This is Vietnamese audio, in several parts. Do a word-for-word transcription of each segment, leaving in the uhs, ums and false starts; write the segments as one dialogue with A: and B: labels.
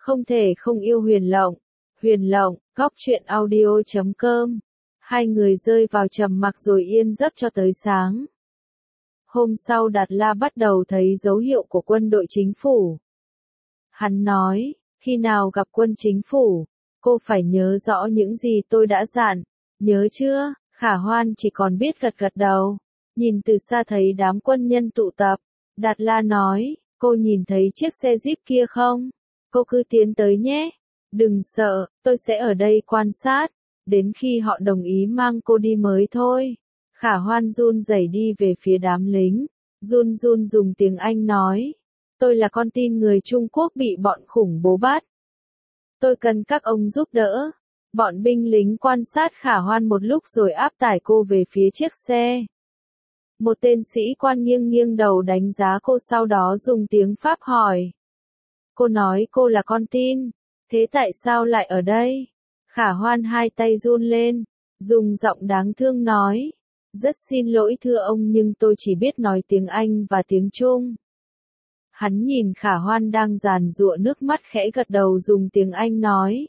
A: Không thể không yêu Huyền Lộng. Huyền Lộng, góc truyện audio chấm com. Hai người rơi vào trầm mặc rồi yên giấc cho tới sáng. Hôm sau Đạt La bắt đầu thấy dấu hiệu của quân đội chính phủ. Hắn nói, khi nào gặp quân chính phủ, cô phải nhớ rõ những gì tôi đã dặn. Nhớ chưa? Khả Hoan chỉ còn biết gật gật đầu. Nhìn từ xa thấy đám quân nhân tụ tập. Đạt La nói, cô nhìn thấy chiếc xe Jeep kia không? Cô cứ tiến tới nhé. Đừng sợ, tôi sẽ ở đây quan sát. Đến khi họ đồng ý mang cô đi mới thôi. Khả Hoan run rẩy đi về phía đám lính. Run run dùng tiếng Anh nói. Tôi là con tin người Trung Quốc bị bọn khủng bố bắt. Tôi cần các ông giúp đỡ. Bọn binh lính quan sát Khả Hoan một lúc rồi áp tải cô về phía chiếc xe. Một tên sĩ quan nghiêng nghiêng đầu đánh giá cô, sau đó dùng tiếng Pháp hỏi. Cô nói cô là con tin. Thế tại sao lại ở đây? Khả Hoan hai tay run lên, dùng giọng đáng thương nói. Rất xin lỗi thưa ông, nhưng tôi chỉ biết nói tiếng Anh và tiếng Trung. Hắn nhìn Khả Hoan đang giàn giụa nước mắt, khẽ gật đầu dùng tiếng Anh nói.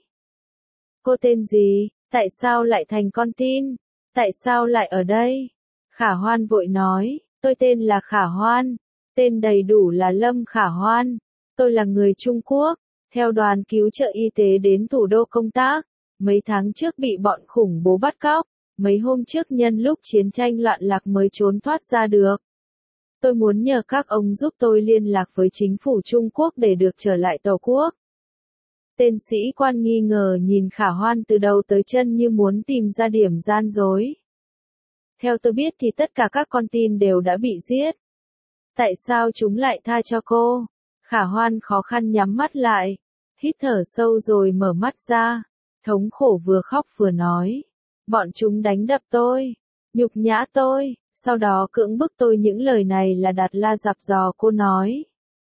A: Cô tên gì? Tại sao lại thành con tin? Tại sao lại ở đây? Khả Hoan vội nói, tôi tên là Khả Hoan. Tên đầy đủ là Lâm Khả Hoan. Tôi là người Trung Quốc, theo đoàn cứu trợ y tế đến thủ đô công tác. Mấy tháng trước bị bọn khủng bố bắt cóc. Mấy hôm trước nhân lúc chiến tranh loạn lạc mới trốn thoát ra được. Tôi muốn nhờ các ông giúp tôi liên lạc với chính phủ Trung Quốc để được trở lại Tổ quốc. Tên sĩ quan nghi ngờ nhìn Khả Hoan từ đầu tới chân như muốn tìm ra điểm gian dối. Theo tôi biết thì tất cả các con tin đều đã bị giết. Tại sao chúng lại tha cho cô? Khả Hoan khó khăn nhắm mắt lại, hít thở sâu rồi mở mắt ra, thống khổ vừa khóc vừa nói. Bọn chúng đánh đập tôi, nhục nhã tôi, sau đó cưỡng bức tôi. Những lời này là Đạt La dặn dò cô nói.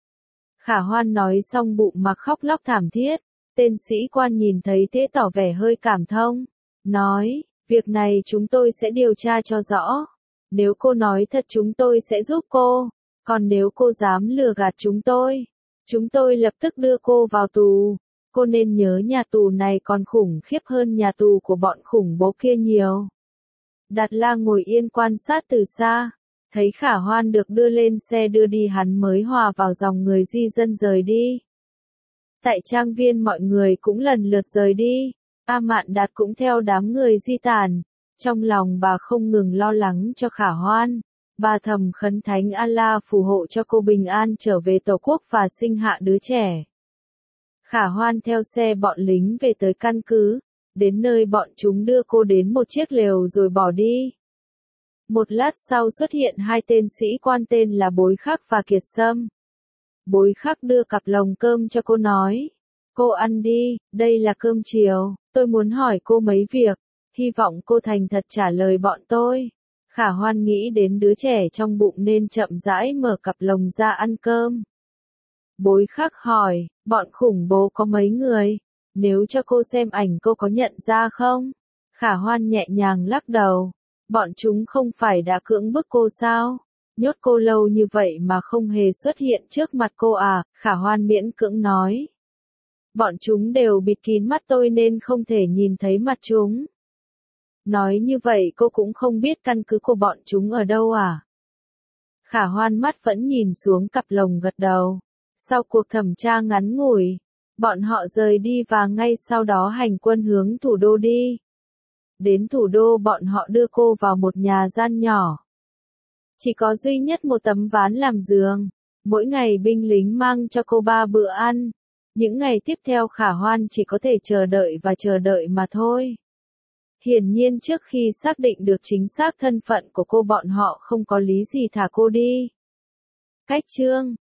A: Khả Hoan nói xong bụng mặc khóc lóc thảm thiết. Tên sĩ quan nhìn thấy thế tỏ vẻ hơi cảm thông, nói, việc này chúng tôi sẽ điều tra cho rõ. Nếu cô nói thật chúng tôi sẽ giúp cô, còn nếu cô dám lừa gạt chúng tôi, chúng tôi lập tức đưa cô vào tù. Cô nên nhớ nhà tù này còn khủng khiếp hơn nhà tù của bọn khủng bố kia nhiều. Đạt La ngồi yên quan sát từ xa, thấy Khả Hoan được đưa lên xe đưa đi, hắn mới hòa vào dòng người di dân rời đi. Tại trang viên mọi người cũng lần lượt rời đi, A Mạn Đạt cũng theo đám người di tản. Trong lòng bà không ngừng lo lắng cho Khả Hoan, bà thầm khấn thánh Allah phù hộ cho cô bình an trở về Tổ quốc và sinh hạ đứa trẻ. Khả Hoan theo xe bọn lính về tới căn cứ, đến nơi bọn chúng đưa cô đến một chiếc lều rồi bỏ đi. Một lát sau xuất hiện hai tên sĩ quan tên là Bối Khắc và Kiệt Sâm. Bối Khắc đưa cặp lồng cơm cho cô nói, cô ăn đi, đây là cơm chiều, tôi muốn hỏi cô mấy việc, hy vọng cô thành thật trả lời bọn tôi. Khả Hoan nghĩ đến đứa trẻ trong bụng nên chậm rãi mở cặp lồng ra ăn cơm. Bối Khắc hỏi, bọn khủng bố có mấy người? Nếu cho cô xem ảnh cô có nhận ra không? Khả Hoan nhẹ nhàng lắc đầu. Bọn chúng không phải đã cưỡng bức cô sao? Nhốt cô lâu như vậy mà không hề xuất hiện trước mặt cô à? Khả Hoan miễn cưỡng nói. Bọn chúng đều bịt kín mắt tôi nên không thể nhìn thấy mặt chúng. Nói như vậy cô cũng không biết căn cứ của bọn chúng ở đâu à? Khả Hoan mắt vẫn nhìn xuống cặp lồng, gật đầu. Sau cuộc thẩm tra ngắn ngủi, bọn họ rời đi và ngay sau đó hành quân hướng thủ đô đi. Đến thủ đô bọn họ đưa cô vào một nhà gian nhỏ. Chỉ có duy nhất một tấm ván làm giường. Mỗi ngày binh lính mang cho cô ba bữa ăn. Những ngày tiếp theo Khả Hoan chỉ có thể chờ đợi và chờ đợi mà thôi. Hiển nhiên trước khi xác định được chính xác thân phận của cô bọn họ không có lý gì thả cô đi. Cách chương